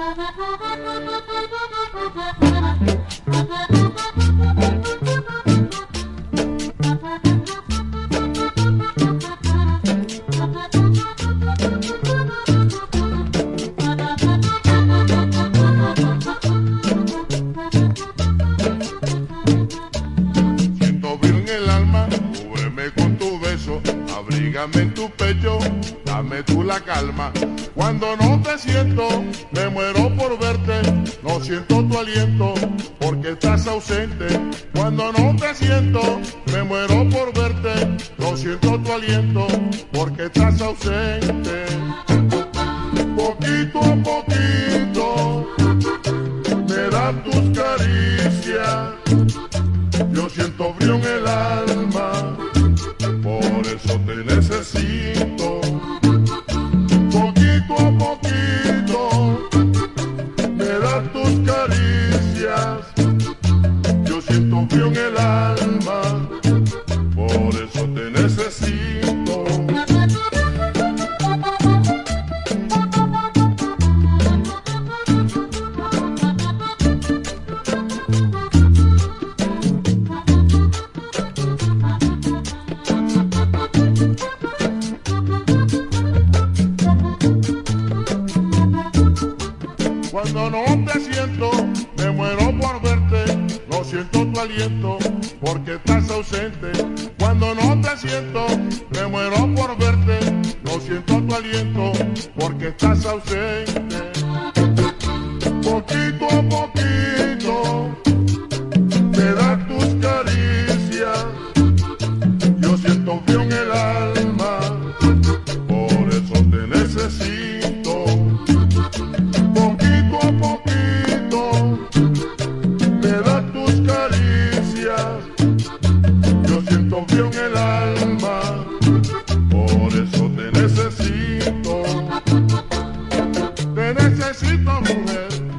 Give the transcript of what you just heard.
Siento frío en el alma, cúbreme con tu beso, abrígame en tu pecho, dame tú la calma. Cuando no te siento, me muero por verte, no siento tu aliento, porque estás ausente. Cuando no te siento, me muero por verte, no siento tu aliento, porque estás ausente. Poquito a poquito, me das tus caricias, yo siento frío en el alma, por eso te necesito. Poquito a poquito, me das tus caricias, yo siento frío en el alma, por eso te necesito. Cuando no te siento, me muero por verte, no siento tu aliento, porque estás ausente. Cuando no te siento, me muero por verte, no siento tu aliento, porque estás ausente. Poquito a poquito, me das tus caricias, yo siento frío en el alma, por eso te necesito. Poquito a poquito, me das tus caricias, yo siento frío en el alma, por eso te necesito. Te necesito, mujer.